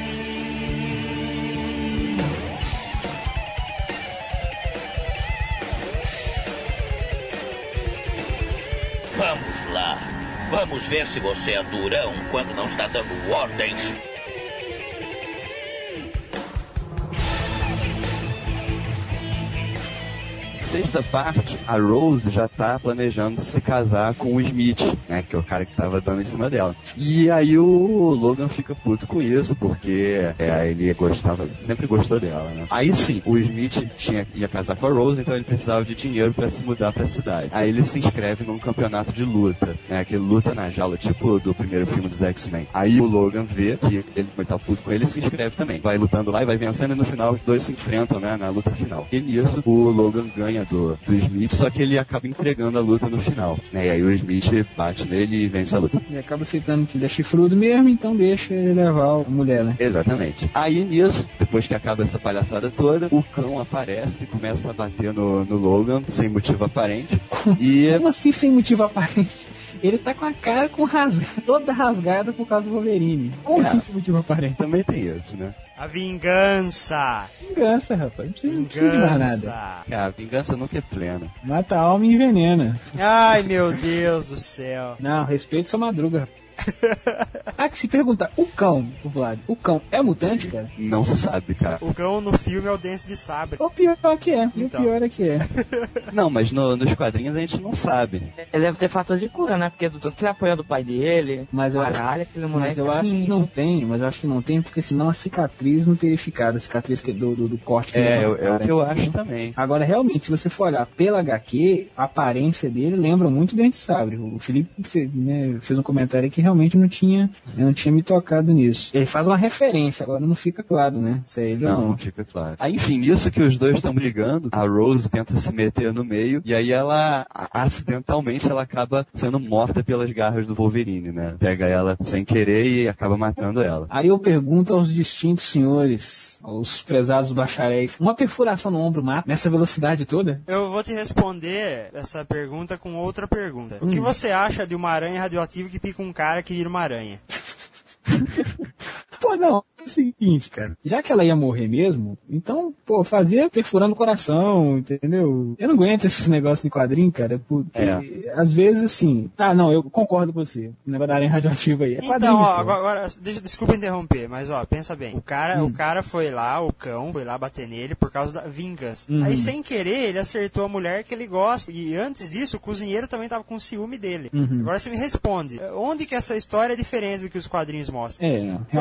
Vamos lá. Vamos ver se você é durão quando não está dando ordens. Sexta parte, a Rose já tá planejando se casar com o Smith, né, que é o cara que tava dando em cima dela. E aí o Logan fica puto com isso, porque ele sempre gostou dela, né. Aí sim, o Smith ia casar com a Rose, então ele precisava de dinheiro pra se mudar pra cidade. Aí ele se inscreve num campeonato de luta, né, que luta na jaula, tipo do primeiro filme dos X-Men. Aí o Logan vê que ele vai estar puto com ele e se inscreve também. Vai lutando lá e vai vencendo e no final os dois se enfrentam, né, na luta final. E nisso o Logan ganha do Smith, só que ele acaba entregando a luta no final, né? E aí o Smith bate nele e vence a luta. E acaba aceitando que ele é chifrudo mesmo, então deixa ele levar a mulher, né? Exatamente. Aí nisso, depois que acaba essa palhaçada toda, o cão aparece e começa a bater no Logan, sem motivo aparente. Como assim sem motivo aparente? Ele tá com a cara toda rasgada por causa do Wolverine. Como assim esse motivo aparente? Também tem isso, né? A vingança! Vingança, rapaz. Não precisa de mais nada. A vingança nunca é plena. Mata a alma e envenena. Ai, meu Deus do céu. Não, respeito sua madruga, rapaz. Que se perguntar, o cão é mutante, cara? Não se sabe, cara. O cão no filme é o Dente de Sabre. O pior que é, então. O pior é que é. Não, mas nos quadrinhos a gente não sabe. Ele deve ter fator de cura, né? Porque do tanto que ele apoia do pai dele, mas eu acho que não tem, porque senão a cicatriz não teria ficado, a cicatriz do corte. É o que eu acho também. Agora, realmente, se você for olhar pela HQ, a aparência dele lembra muito o Dente de Sabre. O Felipe fez um comentário que realmente eu não tinha me tocado nisso. Ele faz uma referência, agora não fica claro, né? Se é ele ou não fica claro. Aí, enfim, nisso que os dois estão brigando, a Rose tenta se meter no meio, e aí ela, acidentalmente, ela acaba sendo morta pelas garras do Wolverine, né? Pega ela sem querer e acaba matando ela. Aí eu pergunto aos distintos senhores, aos prezados bacharéis, uma perfuração no ombro mata nessa velocidade toda? Eu vou te responder essa pergunta com outra pergunta. O que você acha de uma aranha radioativa que pica um cara que vira uma aranha? Pô, não, é o seguinte, cara, já que ela ia morrer mesmo, então, fazia perfurando o coração, entendeu? Eu não aguento esses negócios de quadrinho, cara, porque às vezes, assim, eu concordo com você, o negócio da aranha radioativa aí, é quadrinho. Então, agora desculpa interromper, mas, pensa bem, o cara foi lá, o cão, foi lá bater nele por causa da vingança. Aí, sem querer, ele acertou a mulher que ele gosta, e antes disso, o cozinheiro também tava com ciúme dele. Agora você me responde, onde que essa história é diferente do que os quadrinhos mostram?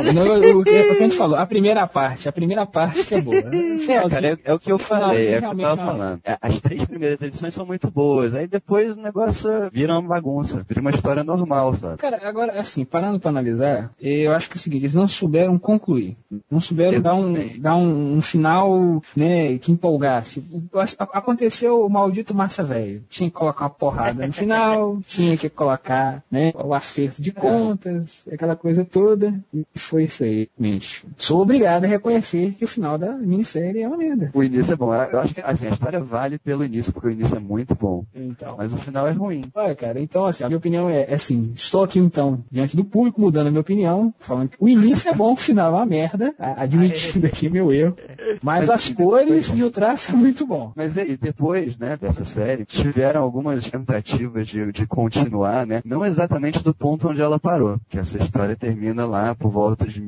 O que a gente falou, a primeira parte que é boa. Cara, é o que eu falei, é o que eu tava falando. As 3 primeiras edições são muito boas, aí depois o negócio vira uma bagunça, vira uma história normal, sabe? Cara, agora, assim, parando pra analisar, eu acho que é o seguinte, eles não souberam concluir, não souberam dar um final, né, que empolgasse. Aconteceu o maldito massa velho, tinha que colocar uma porrada no final, tinha que colocar, né, o acerto de contas, aquela coisa toda, e foi isso aí, gente. Sou obrigado a reconhecer que o final da minissérie é uma merda. O início é bom. Eu acho que assim, a história vale pelo início, porque o início é muito bom. Então. Mas o final é ruim. Olha, cara, então assim, a minha opinião é assim, estou aqui então, diante do público, mudando a minha opinião, falando que o início é bom, o final é uma merda, admitindo aqui meu erro, mas as cores e o traço é muito bom. Mas e depois, né, dessa série, tiveram algumas tentativas de continuar, né, não exatamente do ponto onde ela parou, que essa história termina lá por volta de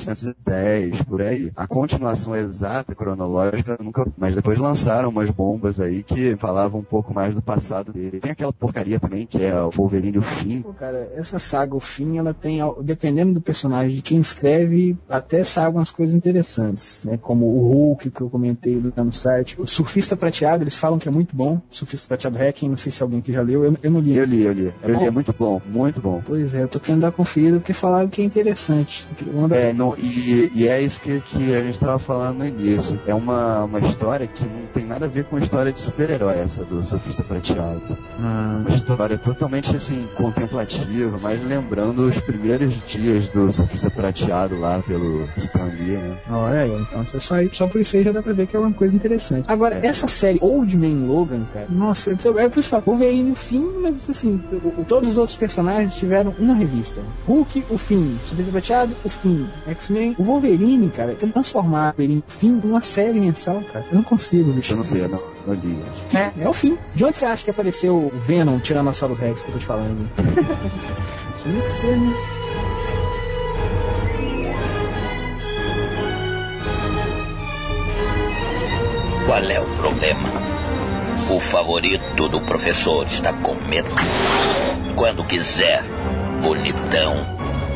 1910, por aí. A continuação exata, cronológica, nunca... Mas depois lançaram umas bombas aí que falavam um pouco mais do passado dele. Tem aquela porcaria também, que é o Wolverine o Fim. Pô, cara, essa saga, o Fim, ela tem, dependendo do personagem, de quem escreve, até sai algumas coisas interessantes, né? Como o Hulk, que eu comentei no site. O Surfista Prateado, eles falam que é muito bom. O Surfista Prateado Hacking, não sei se alguém que já leu, eu não li. Eu li. É muito bom, muito bom. Pois é, eu tô querendo dar conferida porque falaram que é interessante. E é isso que a gente estava falando no início. É uma história que não tem nada a ver com a história de super-herói, essa do Surfista Prateado. Uma história totalmente assim, contemplativa, mas lembrando os primeiros dias do Surfista Prateado lá pelo Stan Lee, né? Olha aí, então só por isso aí já dá pra ver que é uma coisa interessante. Agora, essa série Old Man Logan, cara, nossa, por isso eu veio no fim, mas assim, todos os outros personagens tiveram uma revista. Hulk, o fim. Surfista Prateado, o fim. X-Men, o Wolverine, cara, tem que transformar o Wolverine o fim numa série mensal, cara. Eu não consigo, bicho. Eu não sei, não li. É o fim. De onde você acha que apareceu o Venom, Tiranossauro Rex, que eu tô te falando? Tinha que ser, né? Qual é o problema? O favorito do professor está com medo. Quando quiser, bonitão.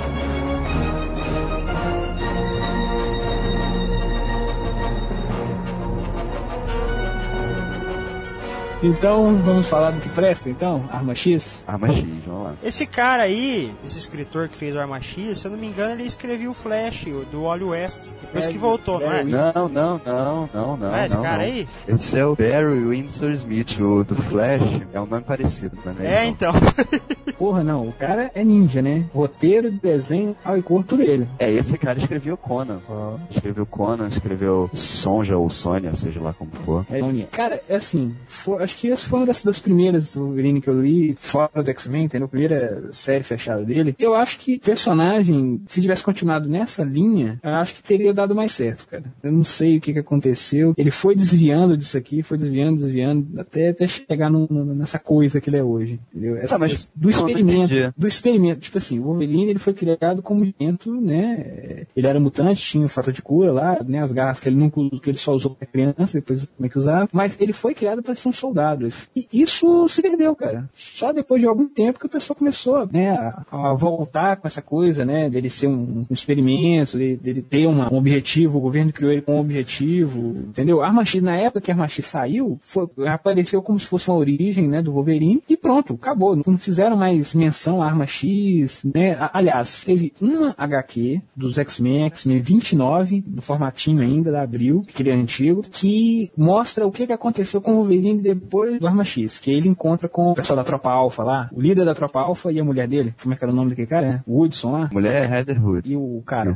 Então, vamos falar do que presta, então? Arma X? Arma X, vamos lá. Esse cara aí, esse escritor que fez o Arma X, se eu não me engano, ele escreveu o Flash, do Wally West. Depois que voltou, não é? Não é esse cara aí? Esse é o Barry Windsor Smith, o do Flash, é um nome parecido, né? Então. Porra, não, o cara é ninja, né? Roteiro, desenho, e cor, tudo ele. Esse cara escreveu Conan. Escreveu Conan, escreveu Sonja ou Sônia, seja lá como for. Cara, assim, acho acho que essa foi uma das primeiras Wolverine que eu li, fora do X-Men, entendeu? A primeira série fechada dele. Eu acho que o personagem, se tivesse continuado nessa linha, eu acho que teria dado mais certo, cara. Eu não sei o que aconteceu. Ele foi desviando disso aqui, foi desviando, até chegar nessa coisa que ele é hoje, entendeu? Mas do experimento, tipo assim, o Wolverine, ele foi criado como mutante, né? Ele era mutante, tinha o fator de cura lá, né? As garras que ele só usou pra criança, depois como é que usava, mas ele foi criado para ser um soldado. E isso se perdeu, cara. Só depois de algum tempo que o pessoal começou, né, a voltar com essa coisa, né, dele ser um experimento, dele ter um objetivo, o governo criou ele com um objetivo, entendeu? A Arma X, na época que a Arma X saiu, apareceu como se fosse uma origem, né, do Wolverine, e pronto, acabou. Não fizeram mais menção à Arma X, né? Aliás, teve uma HQ dos X-Men 29, no formatinho ainda da Abril, aquele antigo, que mostra o que aconteceu com o Wolverine depois do Arma X, que ele encontra com o pessoal da Tropa Alpha lá, o líder da Tropa Alpha e a mulher dele, como é que era o nome daquele cara? O Woodson lá? Mulher é Heather Wood. E o cara?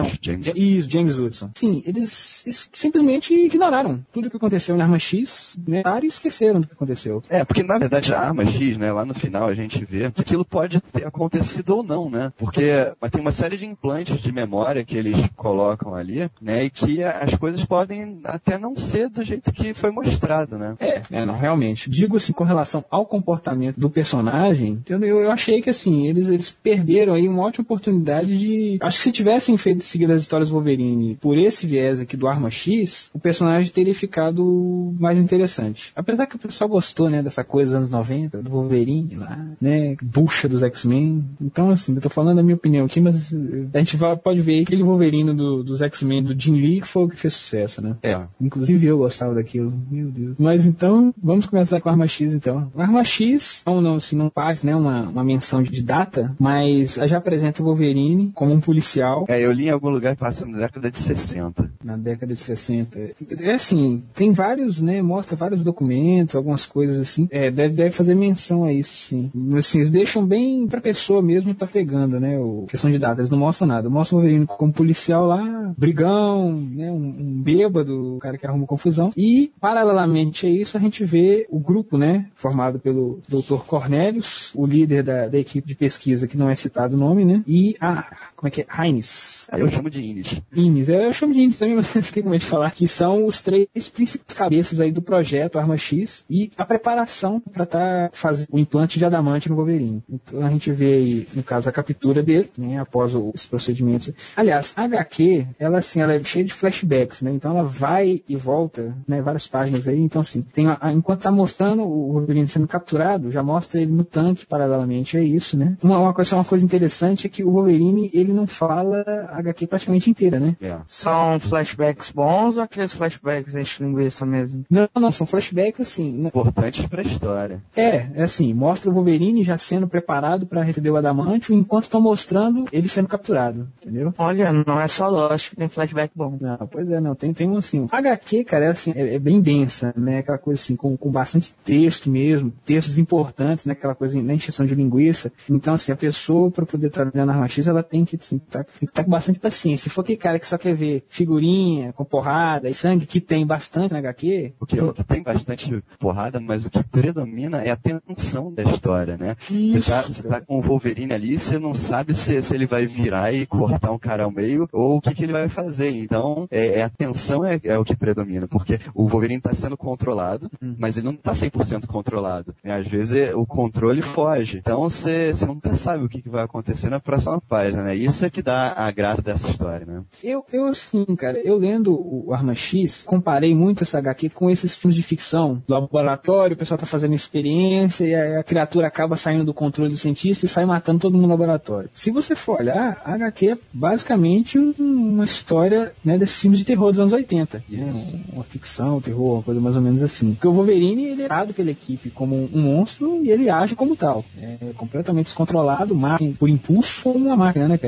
James Woodson. Sim, eles simplesmente ignoraram tudo o que aconteceu na Arma X, né, e esqueceram do que aconteceu. Porque na verdade a Arma X, né, lá no final a gente vê que aquilo pode ter acontecido ou não, né, porque tem uma série de implantes de memória que eles colocam ali, né, e que as coisas podem até não ser do jeito que foi mostrado, né. Não, realmente. Digo assim, com relação ao comportamento do personagem, eu achei que assim, eles perderam aí uma ótima oportunidade de... Acho que se tivessem seguido as histórias Wolverine por esse viés aqui do Arma X, o personagem teria ficado mais interessante. Apesar que o pessoal gostou, né, dessa coisa dos anos 90, do Wolverine lá, né, bucha dos X-Men. Então, assim, eu tô falando a minha opinião aqui, mas a gente pode ver aquele Wolverine dos X-Men do Jim Lee que foi o que fez sucesso, né? Inclusive eu gostava daquilo, meu Deus. Mas então, vamos começar com a Arma X, então. A Arma X, não faz, né, uma menção de data, mas já apresenta o Wolverine como um policial. Eu li em algum lugar que passa na década de 60. Na década de 60. Assim, tem vários, né, mostra vários documentos, algumas coisas assim. Deve fazer menção a isso, sim. Assim, eles deixam bem pra pessoa mesmo tá pegando, né, questão de data. Eles não mostram nada. Mostram o Wolverine como policial lá, brigão, né, um bêbado, o cara que arruma confusão. E, paralelamente a isso, a gente vê o grupo, né, formado pelo Dr. Cornelius, o líder da equipe de pesquisa, que não é citado o nome, né, e como é que é? Heinz. Eu chamo de Ines. Eu chamo de Ines também, mas não fiquei com medo de falar, que são os 3 principais cabeças aí do projeto Arma X e a preparação para fazer o implante de adamante no Wolverine. Então a gente vê aí, no caso, a captura dele, né, após os procedimentos. Aliás, a HQ, ela é cheia de flashbacks, né, então ela vai e volta, né, várias páginas aí, então assim, enquanto tá mostrando o Wolverine sendo capturado, já mostra ele no tanque paralelamente, é isso, né. Uma coisa interessante é que o Wolverine, ele não fala a HQ praticamente inteira, né. São flashbacks bons ou aqueles flashbacks enche linguiça mesmo? Não, são flashbacks assim... Importantes pra história. Assim, mostra o Wolverine já sendo preparado para receber o adamante, enquanto estão mostrando ele sendo capturado, entendeu? Olha, não é só Lost que tem flashback bom. Não, pois é, não, tem um assim... A HQ, cara, assim, é bem densa, né, aquela coisa assim, com bastante texto mesmo, textos importantes, né, aquela coisa, na encheção de linguiça. Então, assim, a pessoa, para poder trabalhar na Arma X, ela tem que assim, tá com bastante paciência. Se for aquele cara que só quer ver figurinha, com porrada e sangue, que tem bastante na HQ... O que tem bastante porrada, mas o que predomina é a tensão da história, né? Você tá com o Wolverine ali, você não sabe se ele vai virar e cortar um cara ao meio, ou o que ele vai fazer. Então, a tensão é o que predomina, porque o Wolverine tá sendo controlado, mas ele não tá 100% controlado. Né? Às vezes o controle foge. Então, você nunca sabe o que vai acontecer na próxima página, né? Isso é que dá a graça dessa história, né? Eu assim, cara, eu lendo o Arma X, comparei muito essa HQ com esses filmes de ficção. Do laboratório, o pessoal tá fazendo experiência e a criatura acaba saindo do controle do cientista e sai matando todo mundo no laboratório. Se você for olhar, a HQ é basicamente uma história, né, desses filmes de terror dos anos 80. Né? Uma ficção, terror, uma coisa mais ou menos assim. Porque o Wolverine, ele é dado pela equipe como um monstro e ele age como tal. É completamente descontrolado, por impulso como uma máquina, né, cara?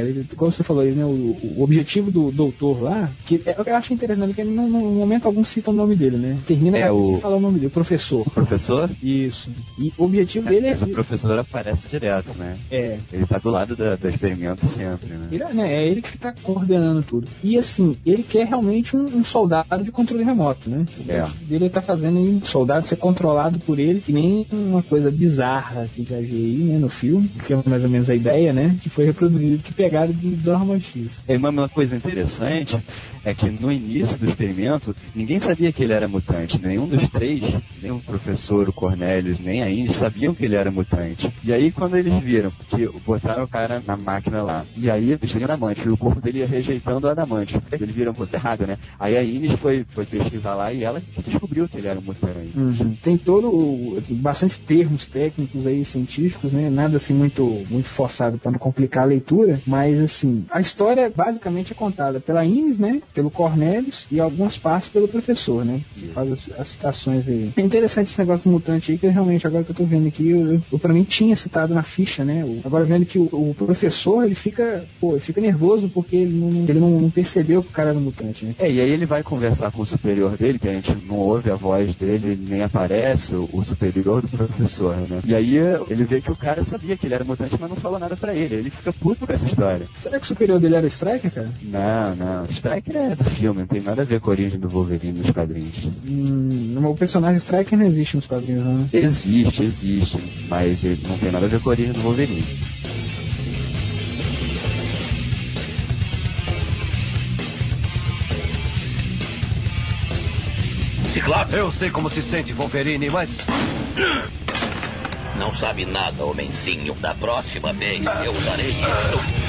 Ele, como você falou, né, o objetivo do doutor lá, que eu acho interessante que ele no momento algum cita o nome dele, né? Termina sem falar o nome dele, o professor. O professor? Isso. E o objetivo dele é... Mas o professor aparece direto, né? Ele tá do lado do experimento sempre, né? É ele que tá coordenando tudo. E assim, ele quer realmente um soldado de controle remoto, né? Ele tá fazendo um soldado ser controlado por ele, que nem uma coisa bizarra que já vi, né, no filme, que é mais ou menos a ideia, né? Que foi reproduzido, que pegaram do Arma X. Uma coisa interessante é que no início do experimento, ninguém sabia que ele era mutante. Nenhum dos três, nem o professor, o Cornelius, nem a Indy, sabiam que ele era mutante. E aí, quando eles viram que botaram o cara na máquina lá, e aí eles tinham adamante, e o corpo dele ia rejeitando o adamante. Eles viram coisa errada, né? Aí a Indy foi pesquisar lá e ela descobriu que ele era mutante. Tem bastante termos técnicos aí, científicos, né? Nada assim muito forçado para não complicar a leitura, mas assim, a história basicamente é contada pela Indy, né? Pelo Cornelius e algumas partes pelo professor, né? Que faz as citações aí. É interessante esse negócio do mutante aí, que realmente, agora que eu tô vendo aqui, eu pra mim tinha citado na ficha, né? Agora vendo que o professor, ele fica nervoso porque ele não percebeu que o cara era mutante, né? E aí ele vai conversar com o superior dele, que a gente não ouve a voz dele, nem aparece o superior do professor, né? E aí ele vê que o cara sabia que ele era mutante, mas não falou nada pra ele. Ele fica puto com essa história. Será que o superior dele era o Striker, cara? Não. Striker é do filme, não tem nada a ver com a origem do Wolverine nos quadrinhos. O personagem Striker não existe nos quadrinhos, né? Existe, mas ele não tem nada a ver com a origem do Wolverine. Ciclope, eu sei como se sente, Wolverine, mas... Não sabe nada, homenzinho. Da próxima vez eu usarei isso.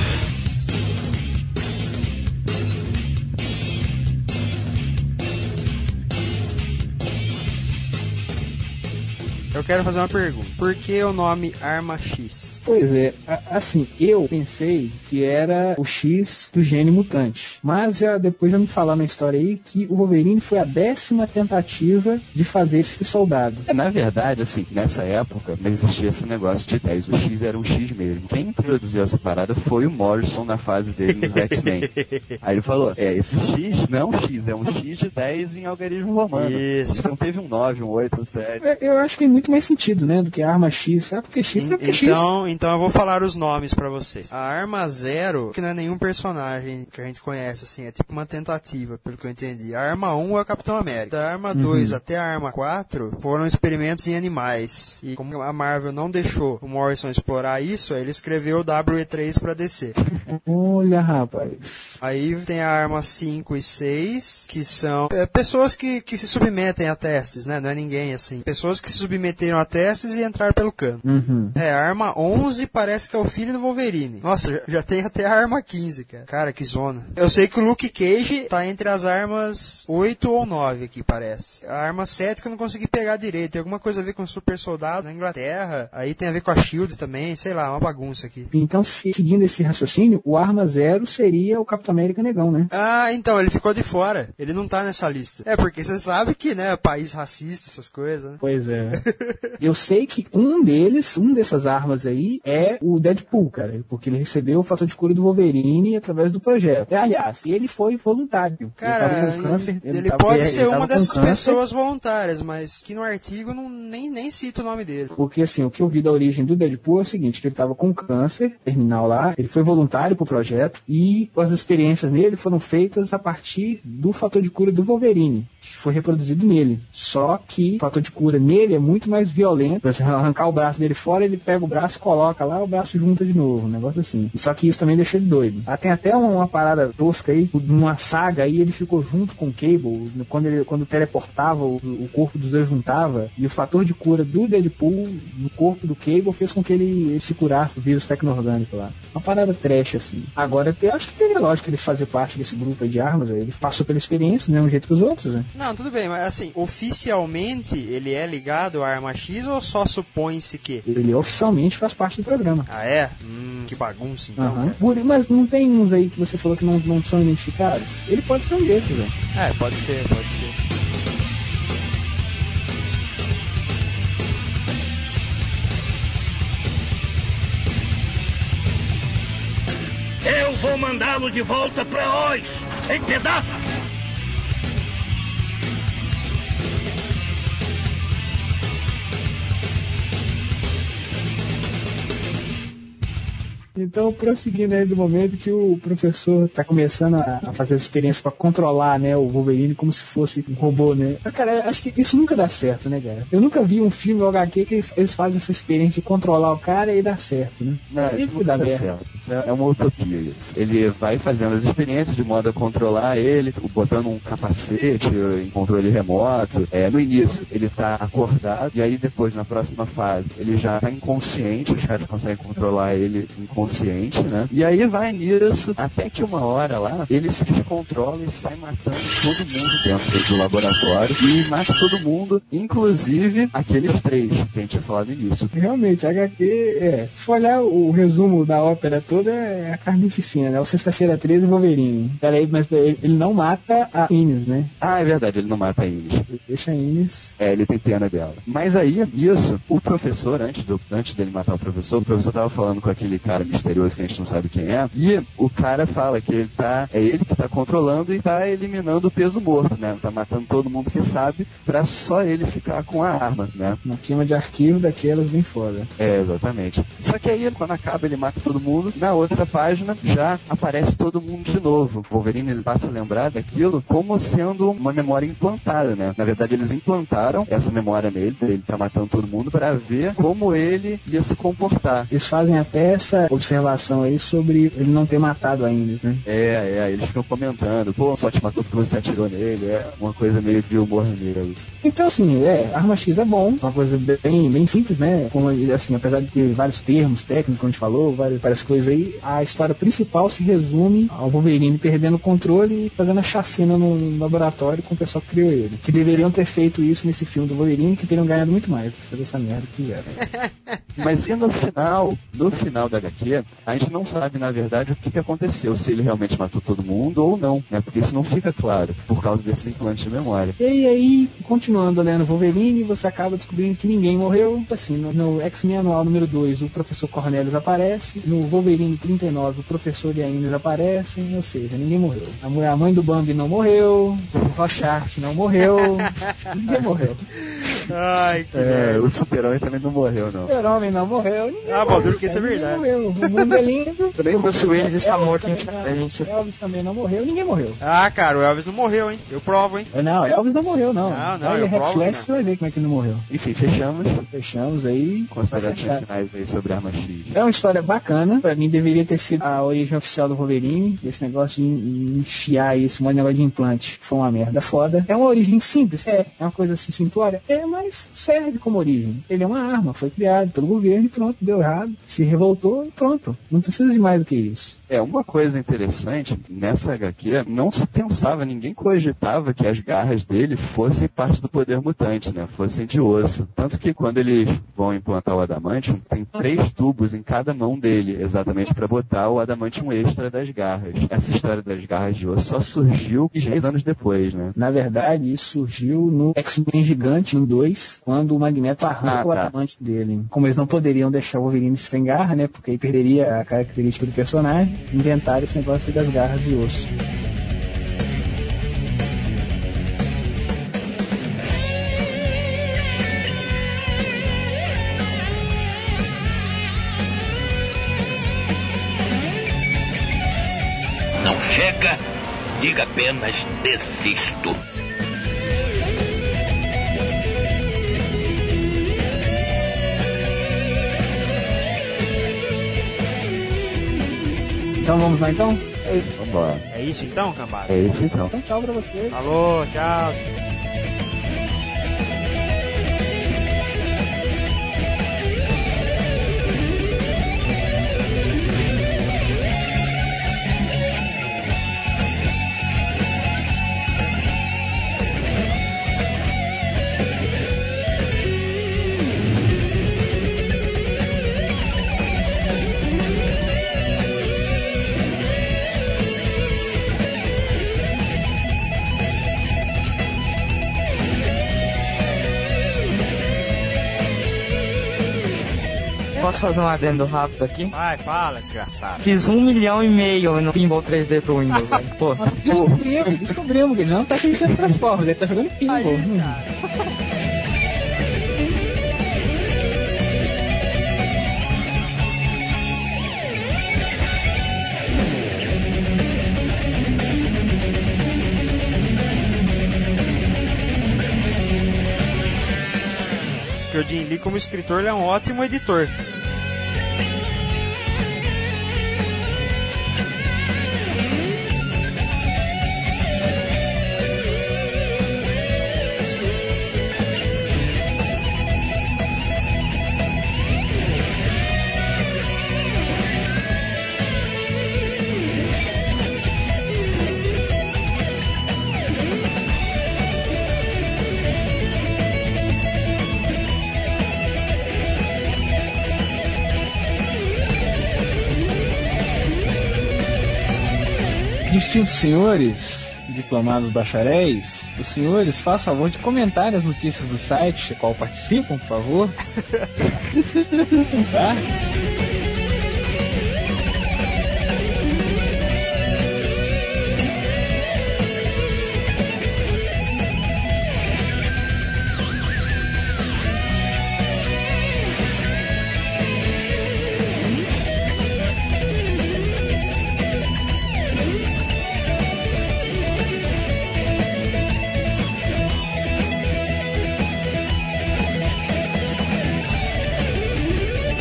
Eu quero fazer uma pergunta. Por que o nome Arma X? Pois é, assim, eu pensei que era o X do gene mutante. Mas depois já me falaram na história aí que o Wolverine foi a 10ª tentativa de fazer esse soldado. Na verdade, assim, nessa época não existia esse negócio de 10. O X era um X mesmo. Quem introduziu essa parada foi o Morrison na fase dele nos X-Men. Aí ele falou, esse X não é um X, é um X de 10 em algarismo romano. Isso. Não teve um 9, um 8, um 7. Eu acho que tem muito mais sentido, né, do que a arma X. Porque X é porque X. Então eu vou falar os nomes pra vocês. A Arma Zero, que não é nenhum personagem que a gente conhece, assim, é tipo uma tentativa, pelo que eu entendi. A Arma 1 é o Capitão América. Da Arma 2 até a Arma 4 foram experimentos em animais. E como a Marvel não deixou o Morrison explorar isso, ele escreveu o WE3 pra DC. Olha, rapaz. Aí tem a Arma 5 e 6, que são pessoas que se submetem a testes, né? Não é ninguém, assim. Pessoas que se submeteram a testes e entraram pelo cano. A Arma 11 parece que é o filho do Wolverine. Nossa, já tem até a Arma 15, cara. Cara, que zona. Eu sei que o Luke Cage tá entre as armas 8 ou 9 aqui, parece. A Arma 7 que eu não consegui pegar direito. Tem alguma coisa a ver com o super soldado na Inglaterra. Aí tem a ver com a SHIELD também. Sei lá, uma bagunça aqui. Então, seguindo esse raciocínio, o Arma Zero seria o Capitão América negão, né? Ah, então, ele ficou de fora. Ele não tá nessa lista. É, porque você sabe que, né, país racista, essas coisas, né? Pois é. Eu sei que um dessas armas aí é o Deadpool, cara. Porque ele recebeu o fator de cura do Wolverine através do projeto. Aliás, ele foi voluntário. Cara, ele pode ser uma dessas pessoas voluntárias, mas que no artigo nem cita o nome dele. Porque, assim, o que eu vi da origem do Deadpool é o seguinte, que ele tava com câncer terminal lá, ele foi voluntário pro projeto e as experiências nele foram feitas a partir do fator de cura do Wolverine, que foi reproduzido nele. Só que o fator de cura nele é muito mais violento. Pra você arrancar o braço dele fora, ele pega o braço, coloca lá, o braço junta de novo, um negócio assim. Só que isso também deixa ele doido. Tem até uma parada tosca aí, numa saga aí, ele ficou junto com o Cable, quando teleportava, o corpo dos dois juntava, e o fator de cura do Deadpool no corpo do Cable fez com que ele se curasse do vírus tecno-orgânico lá. Uma parada trash, assim. Agora, eu acho que teria lógica ele fazer parte desse grupo aí de armas, ele passou pela experiência, do mesmo jeito que os outros, né? Não, tudo bem, mas assim, oficialmente ele é ligado à Arma X ou só supõe-se que? Ele oficialmente faz parte do programa. Ah, é? Que bagunça, então. Mas não tem uns aí que você falou que não são identificados? Ele pode ser um desses, velho. Pode ser. Eu vou mandá-lo de volta pra Oz, em pedaços. Então, prosseguindo aí do momento que o professor tá começando a fazer as experiências pra controlar, né, o Wolverine como se fosse um robô, né? Mas, cara, acho que isso nunca dá certo, né, cara? Eu nunca vi um filme ou HQ que eles fazem essa experiência de controlar o cara e dá certo, né? Não, sempre dá merda. Isso é uma utopia. Isso. Ele vai fazendo as experiências de modo a controlar ele, botando um capacete em controle remoto. No início, ele tá acordado, e aí depois, na próxima fase, ele já tá inconsciente, os caras conseguem controlar ele inconsciente, né? E aí vai nisso, até que uma hora lá, ele se descontrola e sai matando todo mundo dentro do laboratório, e mata todo mundo, inclusive aqueles 3 que a gente tinha falado no início. Realmente, a HQ, se for olhar o resumo da ópera toda, é a carnificina, né? O Sexta-feira 13 e Wolverine. Peraí, mas ele não mata a Ines, né? Ah, é verdade, ele não mata a Ines. Ele deixa a Ines. Ele tem pena dela. Mas aí, isso, o professor, antes dele matar o professor tava falando com aquele cara misterioso que a gente não sabe quem é, e o cara fala que é ele que tá controlando e tá eliminando o peso morto, né? Tá matando todo mundo que sabe, pra só ele ficar com a arma, né? Uma queima de arquivo daquelas bem foda. Exatamente. Só que aí, quando acaba, ele mata todo mundo, na outra página já aparece todo mundo de novo. O Wolverine, ele passa a lembrar daquilo como sendo uma memória implantada, né? Na verdade, eles implantaram essa memória nele, ele tá matando todo mundo, pra ver como ele ia se comportar. Eles fazem até essa observação aí sobre ele não ter matado a Ines, né? Eles ficam comentando, pô, só te matou porque você atirou nele, uma coisa meio de humor negro. Então, assim, Arma X é bom, uma coisa bem simples, né? Como, assim, apesar de ter vários termos técnicos, como a gente falou, várias coisas aí, a história principal se resume ao Wolverine perdendo o controle e fazendo a chacina no laboratório com o pessoal que criou ele. Que deveriam ter feito isso nesse filme do Wolverine, que teriam ganhado muito mais do que fazer essa merda que fizeram. Mas e no final da HQ, a gente não sabe, na verdade, o que aconteceu, se ele realmente matou todo mundo ou não, né? Porque isso não fica claro, por causa desse implante de memória. E aí, continuando lendo Wolverine, você acaba descobrindo que ninguém morreu. Assim, no X-Men Anual número 2, o professor Cornelius aparece, no Wolverine 39, o professor e a Ines aparecem, ou seja, ninguém morreu. A mãe do Bambi não morreu, o Rorschach não morreu, ninguém morreu. Ai, que o Super-Homem também não morreu, não. O Super-Homem não morreu. Baldur, que isso é verdade. Morreu. O mundo é lindo. O Bruce Willis está morto. Elvis também não morreu. Ninguém morreu. Ah, cara, o Elvis não morreu, hein? Eu provo, hein? Não, Elvis não morreu, não. Não, eu provo. Você vai ver como é que ele não morreu. Enfim, fechamos aí. Considerações finais aí sobre Arma X. É uma história bacana. Pra mim, deveria ter sido a origem oficial do Wolverine. Esse negócio de enfiar isso, um negócio de implante, foi uma merda foda. É uma origem simples, é uma coisa assim simplória. Mas serve como origem. Ele é uma arma, foi criado pelo governo e pronto, deu errado. Se revoltou e pronto. Não precisa de mais do que isso. Uma coisa interessante, nessa HQ, não se pensava, ninguém cogitava que as garras dele fossem parte do poder mutante, né? Fossem de osso. Tanto que quando eles vão implantar o Adamantium, tem 3 tubos em cada mão dele, exatamente para botar o Adamantium extra das garras. Essa história das garras de osso só surgiu 10 anos depois, né? Na verdade, isso surgiu no X-Men Gigante, no 2, quando o Magneto arranca o Adamantium dele. Como eles não poderiam deixar o Wolverine sem garra, né? Porque aí perderia a característica do personagem, inventaram esse negócio das garras de osso. Não chega, diga apenas desisto. Então vamos lá então? É isso, vambora. É isso então, cambada? É isso então. Então tchau pra vocês. Alô, tchau. Posso fazer um adendo rápido aqui? Vai, fala, desgraçado. Fiz 1,5 milhão no Pinball 3D pro Windows, velho. Pô. Descobrimos que ele não tá assistindo Transformers, ele tá jogando Pinball. Aí, cara. Porque o Jim Lee, como escritor, ele é um ótimo editor. Distintos senhores, diplomados bacharéis, os senhores façam favor de comentar as notícias do site, qual participam, por favor. Tá?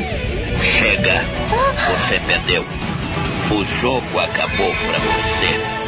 Chega, você perdeu. O jogo acabou pra você.